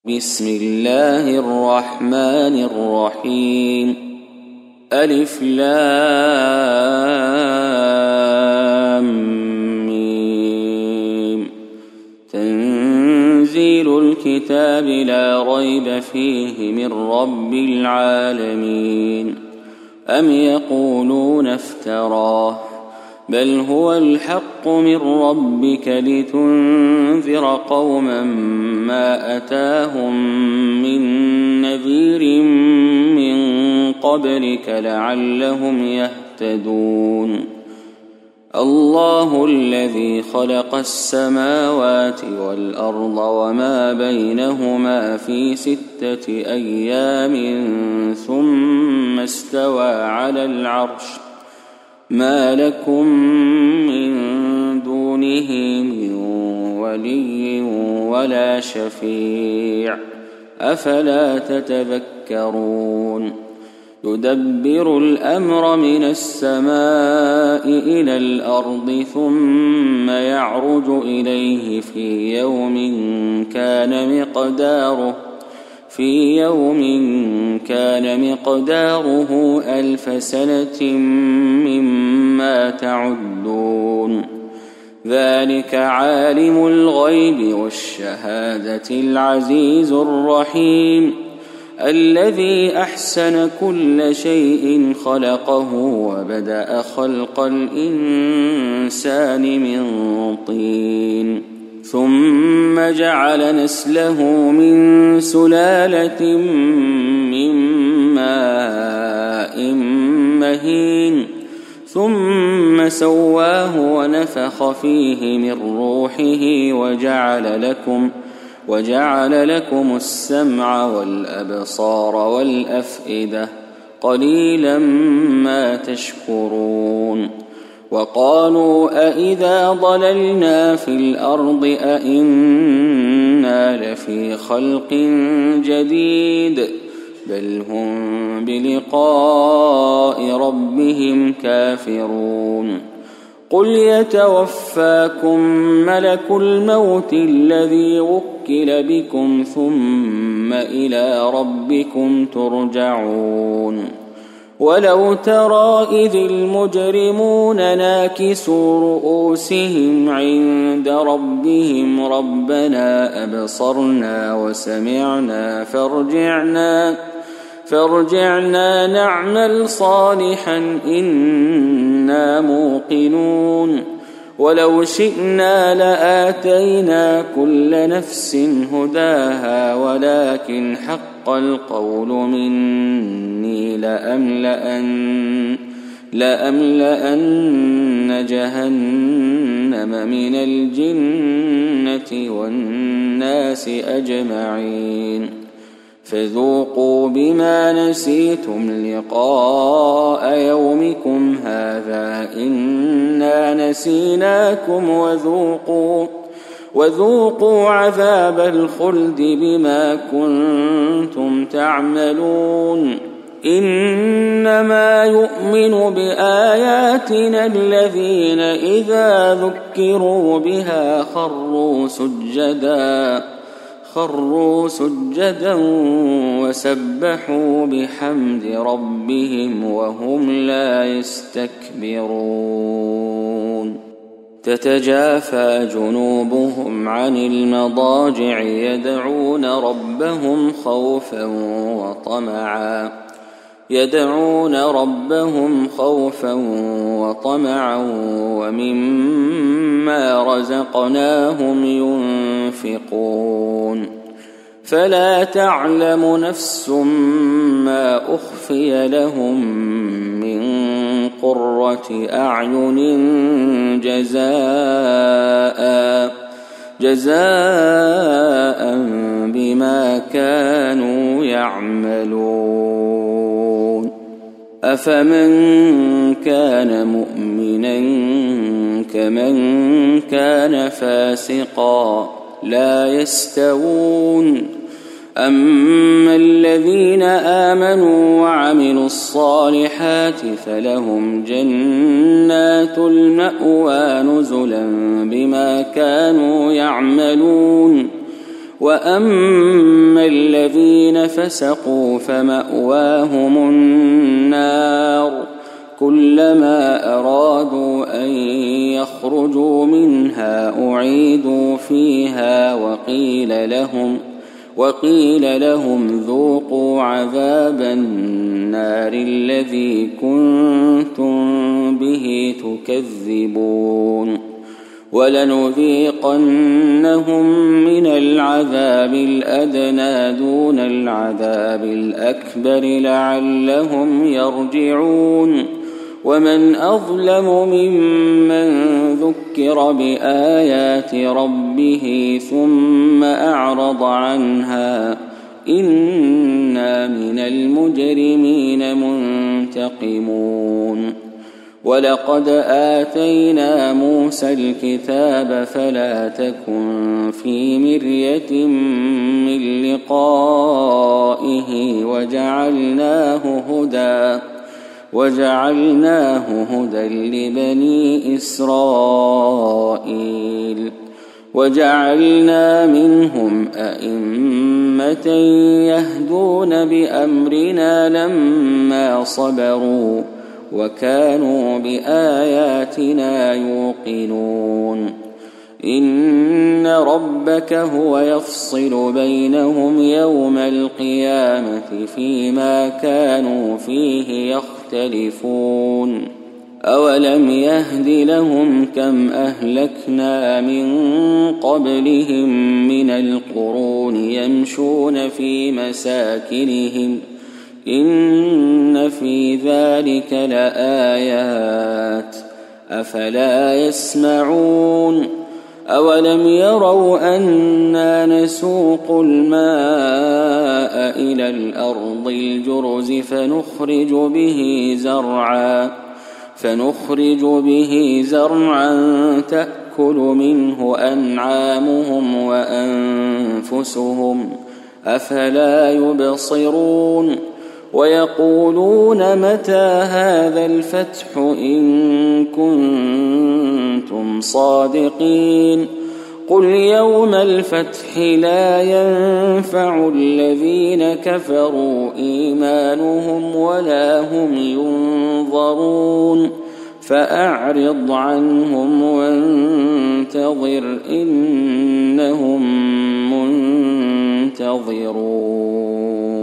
بسم الله الرحمن الرحيم. ألف لام ميم. تنزيل الكتاب لا ريب فيه من رب العالمين. أم يقولون افتراه بل هو الحق من ربك لتنذر قوما ما أتاهم من نذير من قبلك لعلهم يهتدون. الله الذي خلق السماوات والأرض وما بينهما في 6 أيام ثم استوى على العرش ما لكم من دونه من ولي ولا شفيع أفلا تتذكرون. يدبر الأمر من السماء إلى الأرض ثم يعرج إليه في يوم كان مقداره 1000 سنة مما تعدون. ذلك عالم الغيب والشهادة العزيز الرحيم الذي أحسن كل شيء خلقه وبدأ خلق الإنسان من طين ثم جعل نسله من سلالة من ماء مهين ثم سواه ونفخ فيه من روحه وجعل لكم السمع والأبصار والأفئدة قليلا ما تشكرون. وقالوا أإذا ضللنا في الأرض أإنا لفي خلق جديد بل هم بلقاء ربهم كافرون. قل يتوفاكم ملك الموت الذي وكل بكم ثم إلى ربكم ترجعون. ولو ترى إذ المجرمون ناكسوا رؤوسهم عند ربهم ربنا أبصرنا وسمعنا فارجعنا نعمل صالحا إنا موقنون. ولو شئنا لآتينا كل نفس هداها ولكن حق القول مني لأملأن جهنم من الجنة والناس أجمعين. فذوقوا بما نسيتم لقاء يومكم هذا إنا نسيناكم وذوقوا عذاب الخلد بما كنتم تعملون. إنما يؤمن بآياتنا الذين إذا ذكروا بها خروا سجدا وسبحوا بحمد ربهم وهم لا يستكبرون. تتجافى جنوبهم عن المضاجع يدعون ربهم خوفا وطمعا ومما رزقناهم ينفقون. فلا تعلم نفس ما أخفي لهم من قرة أعين جزاء بما كانوا يعملون. أفمن كان مؤمنا كمن كان فاسقا لا يستوون. أما الذين آمنوا وعملوا الصالحات فلهم جنات المأوى نزلا بما كانوا يعملون وأما الذين فسقوا فمأواهم النار كلما أرادوا أن يخرجوا منها أعيدوا فيها وقيل لهم ذوقوا عذاب النار الذي كنتم به تكذبون ولنذيقنهم من العذاب الأدنى دون العذاب الأكبر لعلهم يرجعون ومن أظلم ممن ذكر بآيات ربه ثم أعرض عنها إنا من المجرمين منتقمون ولقد آتينا موسى الكتاب فلا تكن في مرية من لقائه وجعلناه هدى لبني إسرائيل وجعلنا منهم أئمة يهدون بأمرنا لما صبروا وكانوا بآياتنا يوقنون إن ربك هو يفصل بينهم يوم القيامة فيما كانوا فيه يختلفون أولم يهد لهم كم أهلكنا من قبلهم من القرون يمشون في مساكنهم إن في ذلك لآيات أفلا يسمعون أولم يروا أنا نسوق الماء إلى الأرض الجرز فنخرج به زرعا تأكل منه أنعامهم وأنفسهم أفلا يبصرون ويقولون متى هذا الفتح إن كنتم صادقين قل يوم الفتح لا ينفع الذين كفروا إيمانهم ولا هم ينظرون فأعرض عنهم وانتظر إنهم منتظرون.